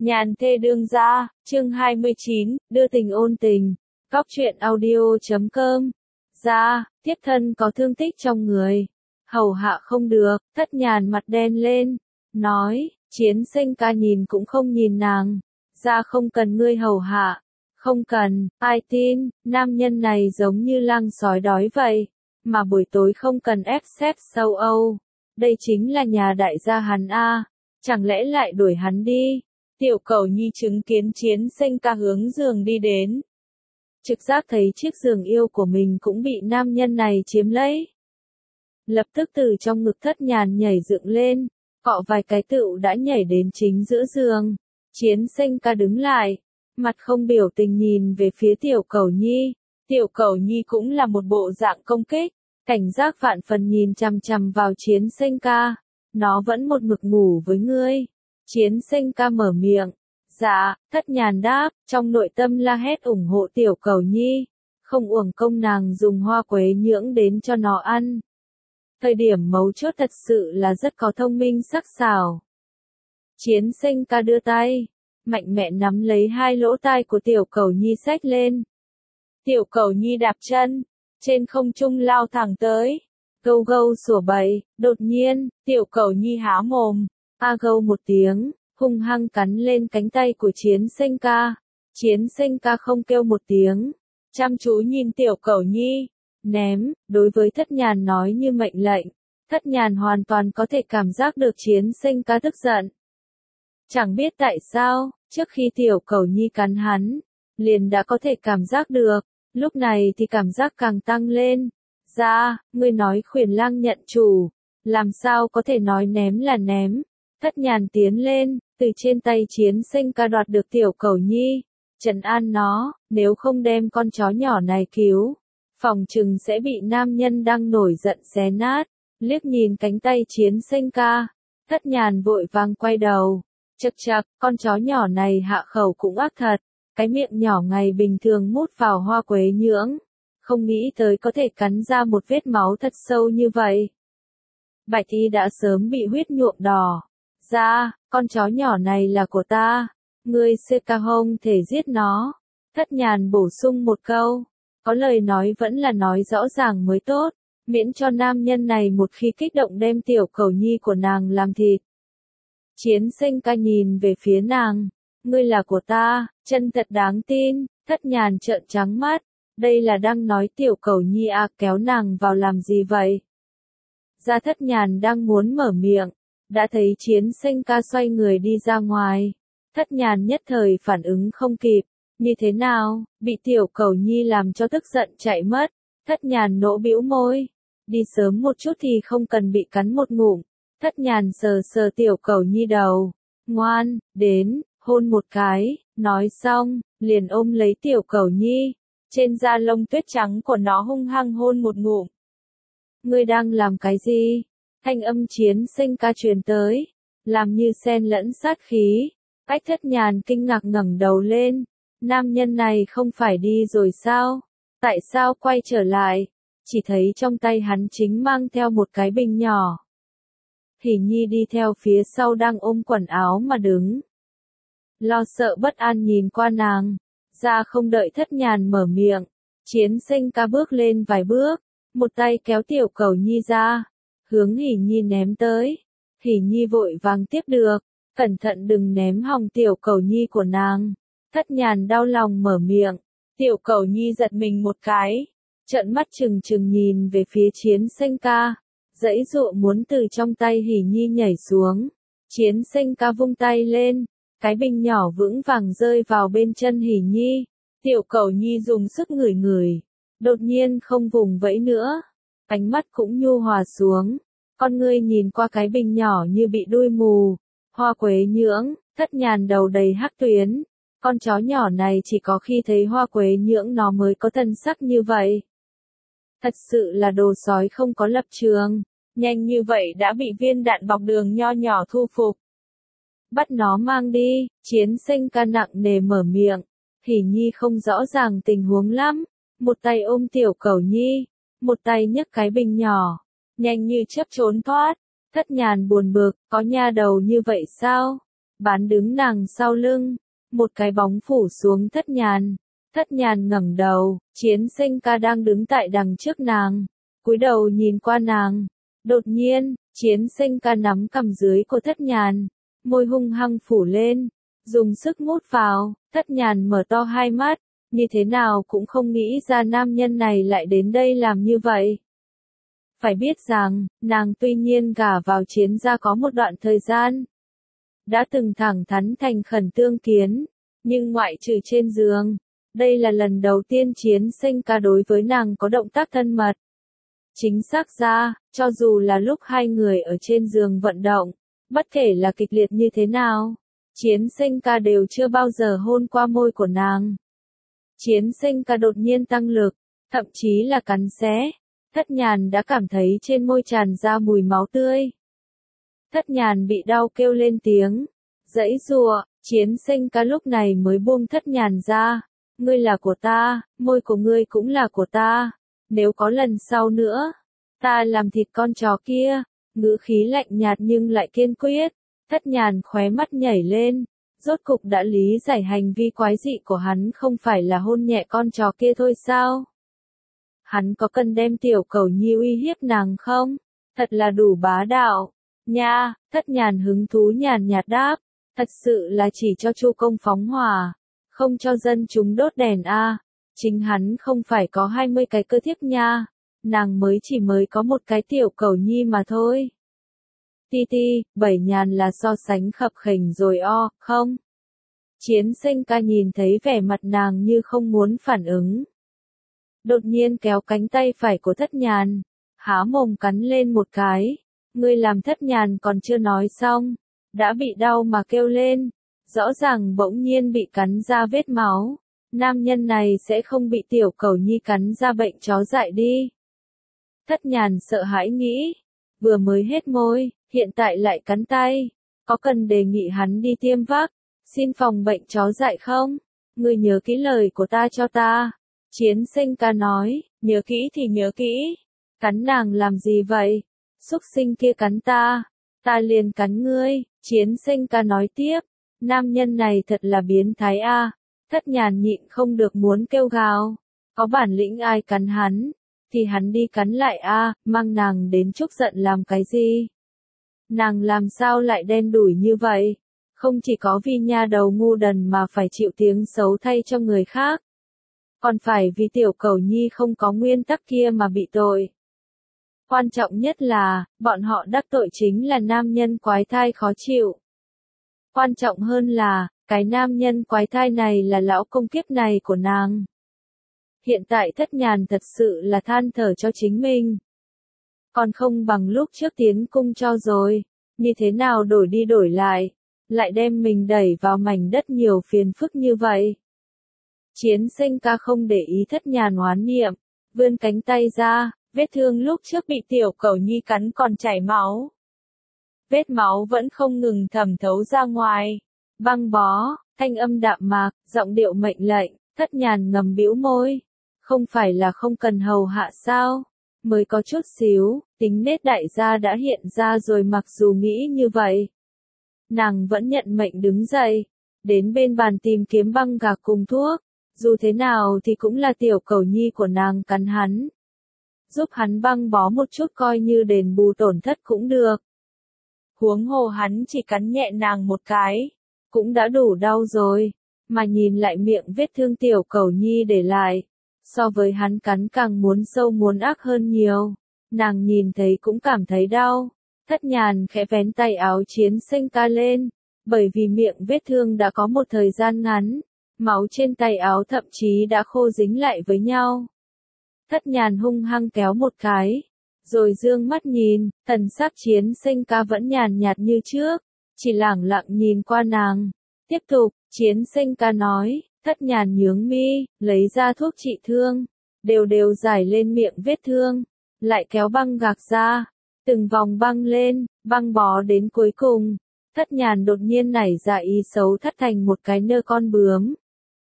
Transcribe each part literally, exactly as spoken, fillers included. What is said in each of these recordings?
Nhàn thê đương gia, chương hai mươi chín, đưa tình ôn tình, góc truyện audio.com. Gia, thiếp thân có thương tích trong người, hầu hạ không được, Thất Nhàn mặt đen lên, nói, Chiến Sinh ca nhìn cũng không nhìn nàng, gia không cần ngươi hầu hạ, không cần, ai tin, nam nhân này giống như lang sói đói vậy, mà buổi tối không cần ép xếp sâu âu, đây chính là nhà đại gia hắn a, chẳng lẽ lại đuổi hắn đi? Tiểu Cẩu Nhi chứng kiến Chiến Sinh ca hướng giường đi đến. Trực giác thấy chiếc giường yêu của mình cũng bị nam nhân này chiếm lấy. Lập tức từ trong ngực Thất Nhàn nhảy dựng lên, cọ vài cái tựu đã nhảy đến chính giữa giường. Chiến Sinh ca đứng lại, mặt không biểu tình nhìn về phía Tiểu Cẩu Nhi. Tiểu Cẩu Nhi cũng là một bộ dạng công kích, cảnh giác vạn phần nhìn chằm chằm vào Chiến Sinh ca. Nó vẫn một mực ngủ với ngươi. Chiến Sinh ca mở miệng. Dạ, Thất Nhàn đáp, trong nội tâm la hét ủng hộ Tiểu Cẩu Nhi. Không uổng công nàng dùng hoa quế nhưỡng đến cho nó ăn. Thời điểm mấu chốt thật sự là rất có thông minh sắc sảo. Chiến Sinh ca đưa tay, mạnh mẽ nắm lấy hai lỗ tai của Tiểu Cẩu Nhi xách lên. Tiểu Cẩu Nhi đạp chân, trên không trung lao thẳng tới. Gâu gâu sủa bậy, đột nhiên, Tiểu Cẩu Nhi há mồm, a gâu một tiếng, hung hăng cắn lên cánh tay của Chiến Sinh ca. Chiến Sinh ca không kêu một tiếng, chăm chú nhìn Tiểu Cẩu Nhi, ném, đối với Thất Nhàn nói như mệnh lệnh. Thất Nhàn hoàn toàn có thể cảm giác được Chiến Sinh ca tức giận. Chẳng biết tại sao, trước khi Tiểu Cẩu Nhi cắn hắn, liền đã có thể cảm giác được, lúc này thì cảm giác càng tăng lên. Ra, ngươi nói Khuyển Lang nhận chủ, làm sao có thể nói ném là ném. Thất Nhàn tiến lên, từ trên tay Chiến Sinh ca đoạt được Tiểu Cẩu Nhi, trấn an nó, nếu không đem con chó nhỏ này cứu, phòng chừng sẽ bị nam nhân đang nổi giận xé nát. Liếc nhìn cánh tay Chiến Sinh ca, Thất Nhàn vội vàng quay đầu, chậc chậc, con chó nhỏ này hạ khẩu cũng ác thật, cái miệng nhỏ ngày bình thường mút vào hoa quế nhưỡng, không nghĩ tới có thể cắn ra một vết máu thật sâu như vậy. Bạch y đã sớm bị huyết nhuộm đỏ. Ra, con chó nhỏ này là của ta, ngươi xê ca hông thể giết nó. Thất Nhàn bổ sung một câu, có lời nói vẫn là nói rõ ràng mới tốt, miễn cho nam nhân này một khi kích động đem Tiểu Cẩu Nhi của nàng làm thịt. Chiến Sinh ca nhìn về phía nàng, ngươi là của ta, chân thật đáng tin. Thất Nhàn trợn trắng mắt, đây là đang nói Tiểu Cẩu Nhi à, kéo nàng vào làm gì vậy? Ra Thất Nhàn đang muốn mở miệng, đã thấy Chiến Sinh ca xoay người đi ra ngoài. Thất Nhàn nhất thời phản ứng không kịp, như thế nào, bị Tiểu Cẩu Nhi làm cho tức giận chạy mất. Thất Nhàn nỗ bĩu môi, đi sớm một chút thì không cần bị cắn một ngụm. Thất Nhàn sờ sờ Tiểu Cẩu Nhi đầu, ngoan, đến, hôn một cái, nói xong, liền ôm lấy Tiểu Cẩu Nhi, trên da lông tuyết trắng của nó hung hăng hôn một ngụm. Ngươi đang làm cái gì? Thanh âm Chiến Sinh ca truyền tới, làm như xen lẫn sát khí. Cách Thất Nhàn kinh ngạc ngẩng đầu lên, nam nhân này không phải đi rồi sao? Tại sao quay trở lại? Chỉ thấy trong tay hắn chính mang theo một cái bình nhỏ. Hỉ Nhi đi theo phía sau đang ôm quần áo mà đứng. Lo sợ bất an nhìn qua nàng, ra không đợi Thất Nhàn mở miệng. Chiến Sinh ca bước lên vài bước, một tay kéo Tiểu Cẩu Nhi ra, hướng Hỉ Nhi ném tới. Hỉ Nhi vội vàng tiếp được, cẩn thận đừng ném hỏng Tiểu Cẩu Nhi của nàng. Thất Nhàn đau lòng mở miệng, Tiểu Cẩu Nhi giật mình một cái, trợn mắt trừng trừng nhìn về phía Chiến Sinh ca, giãy giụa muốn từ trong tay Hỉ Nhi nhảy xuống. Chiến Sinh ca vung tay lên, cái bình nhỏ vững vàng rơi vào bên chân Hỉ Nhi. Tiểu Cẩu Nhi dùng sức ngửi ngửi, đột nhiên không vùng vẫy nữa, ánh mắt cũng nhu hòa xuống, con ngươi nhìn qua cái bình nhỏ như bị đuôi mù. Hoa quế nhưỡng. Thất Nhàn đầu đầy hắc tuyến, con chó nhỏ này chỉ có khi thấy hoa quế nhưỡng nó mới có thân sắc như vậy. Thật sự là đồ sói không có lập trường, nhanh như vậy đã bị viên đạn bọc đường nho nhỏ thu phục. Bắt nó mang đi. Chiến Sinh ca nặng nề mở miệng. Hỉ Nhi không rõ ràng tình huống lắm, một tay ôm Tiểu Cẩu Nhi, một tay nhấc cái bình nhỏ, nhanh như chớp trốn thoát. Thất Nhàn buồn bực, có nha đầu như vậy sao? bán đứng nàng sau lưng, một cái bóng phủ xuống thất nhàn. Thất nhàn ngẩng đầu, Chiến Sinh ca đang đứng tại đằng trước nàng, cúi đầu nhìn qua nàng. Đột nhiên, Chiến Sinh ca nắm cằm dưới của thất nhàn, môi hung hăng phủ lên, dùng sức mút vào. Thất nhàn mở to hai mắt, như thế nào cũng không nghĩ ra nam nhân này lại đến đây làm như vậy. Phải biết rằng, nàng tuy nhiên gả vào Chiến gia có một đoạn thời gian, đã từng thẳng thắn thành khẩn tương kiến, nhưng ngoại trừ trên giường, đây là lần đầu tiên Chiến Sinh ca đối với nàng có động tác thân mật. Chính xác ra, cho dù là lúc hai người ở trên giường vận động, bất kể là kịch liệt như thế nào, Chiến Sinh ca đều chưa bao giờ hôn qua môi của nàng. Chiến Sinh ca đột nhiên tăng lực, thậm chí là cắn xé. Thất nhàn đã cảm thấy trên môi tràn ra mùi máu tươi. Thất nhàn bị đau kêu lên tiếng, giãy giụa. Chiến Sinh ca lúc này mới buông thất nhàn ra. Ngươi là của ta, môi của ngươi cũng là của ta. Nếu có lần sau nữa, ta làm thịt con chó kia. Ngữ khí lạnh nhạt nhưng lại kiên quyết. Thất nhàn khóe mắt nhảy lên, rốt cục đã lý giải hành vi quái dị của hắn không phải là hôn nhẹ con chó kia thôi sao? Hắn có cần đem tiểu cẩu nhi uy hiếp nàng không? Thật là đủ bá đạo. Nha, thất nhàn hứng thú nhàn nhạt đáp, thật sự là chỉ cho Chu công phóng hỏa, không cho dân chúng đốt đèn a. À. Chính hắn không phải có hai mươi cái cơ thiếp nha, nàng mới chỉ mới có một cái tiểu cẩu nhi mà thôi. Ti ti, bảy nhàn là so sánh khập khểnh rồi o, không? Chiến Sinh ca nhìn thấy vẻ mặt nàng như không muốn phản ứng. Đột nhiên kéo cánh tay phải của thất nhàn, há mồm cắn lên một cái. Ngươi làm thất nhàn còn chưa nói xong, đã bị đau mà kêu lên. Rõ ràng bỗng nhiên bị cắn ra vết máu. Nam nhân này sẽ không bị tiểu cẩu nhi cắn ra bệnh chó dại đi. Thất nhàn sợ hãi nghĩ, vừa mới hết môi, hiện tại lại cắn tay. Có cần đề nghị hắn đi tiêm vắc, xin phòng bệnh chó dại không? Ngươi nhớ kỹ lời của ta cho ta. Chiến Sinh ca nói, nhớ kỹ thì nhớ kỹ. Cắn nàng làm gì vậy? Súc sinh kia cắn ta, ta liền cắn ngươi. Chiến Sinh ca nói tiếp, nam nhân này thật là biến thái a. À. Thất nhàn nhịn không được muốn kêu gào, có bản lĩnh ai cắn hắn, thì hắn đi cắn lại a. À, mang nàng đến chúc giận làm cái gì? Nàng làm sao lại đen đủi như vậy? Không chỉ có vì nha đầu ngu đần mà phải chịu tiếng xấu thay cho người khác, còn phải vì tiểu cẩu nhi không có nguyên tắc kia mà bị tội. Quan trọng nhất là, bọn họ đắc tội chính là nam nhân quái thai khó chịu. Quan trọng hơn là, cái nam nhân quái thai này là lão công kiếp này của nàng. Hiện tại thất nhàn thật sự là than thở cho chính mình. Còn không bằng lúc trước tiến cung cho rồi, như thế nào đổi đi đổi lại, lại đem mình đẩy vào mảnh đất nhiều phiền phức như vậy. Chiến Sinh ca không để ý thất nhàn oán niệm, vươn cánh tay ra, vết thương lúc trước bị tiểu cẩu nhi cắn còn chảy máu. Vết máu vẫn không ngừng thẩm thấu ra ngoài. Băng bó, thanh âm đạm mạc, giọng điệu mệnh lệnh, thất nhàn ngầm bĩu môi. Không phải là không cần hầu hạ sao? Mới có chút xíu, tính nết đại gia đã hiện ra rồi mặc dù nghĩ như vậy. Nàng vẫn nhận mệnh đứng dậy, đến bên bàn tìm kiếm băng gạc cùng thuốc. Dù thế nào thì cũng là tiểu cẩu nhi của nàng cắn hắn. Giúp hắn băng bó một chút coi như đền bù tổn thất cũng được. Huống hồ hắn chỉ cắn nhẹ nàng một cái, cũng đã đủ đau rồi, mà nhìn lại miệng vết thương tiểu cẩu nhi để lại, so với hắn cắn càng muốn sâu muốn ác hơn nhiều, nàng nhìn thấy cũng cảm thấy đau. Thất nhàn khẽ vén tay áo Chiến Sinh ca lên, bởi vì miệng vết thương đã có một thời gian ngắn, máu trên tay áo thậm chí đã khô dính lại với nhau. Thất nhàn hung hăng kéo một cái, rồi dương mắt nhìn, thần sắc Chiến Sinh ca vẫn nhàn nhạt như trước, chỉ lẳng lặng nhìn qua nàng. Tiếp tục, Chiến Sinh ca nói, thất nhàn nhướng mi, lấy ra thuốc trị thương, đều đều rải lên miệng vết thương, lại kéo băng gạc ra, từng vòng băng lên, băng bó đến cuối cùng. Thất nhàn đột nhiên nảy ra ý xấu thất thành một cái nơ con bướm.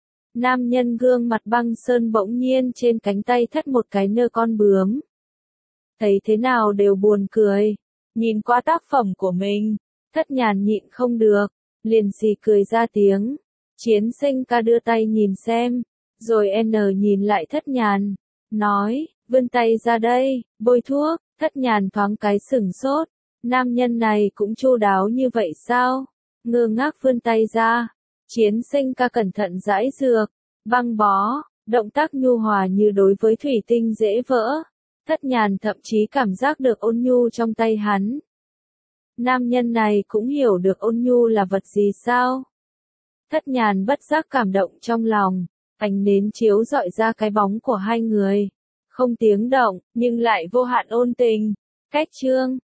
Nam nhân gương mặt băng sơn bỗng nhiên trên cánh tay thất một cái nơ con bướm. Thấy thế nào đều buồn cười. Nhìn qua tác phẩm của mình, thất nhàn nhịn không được, liền xì cười ra tiếng. Chiến sinh ca đưa tay nhìn xem, rồi N nhìn lại Thất Nhàn, nói, vươn tay ra đây, bôi thuốc. Thất Nhàn thoáng cái sửng sốt, nam nhân này cũng chu đáo như vậy sao? Ngơ ngác vươn tay ra, chiến sinh ca cẩn thận rải dược, băng bó, động tác nhu hòa như đối với thủy tinh dễ vỡ. Thất Nhàn thậm chí cảm giác được ôn nhu trong tay hắn. Nam nhân này cũng hiểu được ôn nhu là vật gì sao? Thất Nhàn bất giác cảm động trong lòng, ánh nến chiếu rọi ra cái bóng của hai người. Không tiếng động, nhưng lại vô hạn ôn tình. Cách chương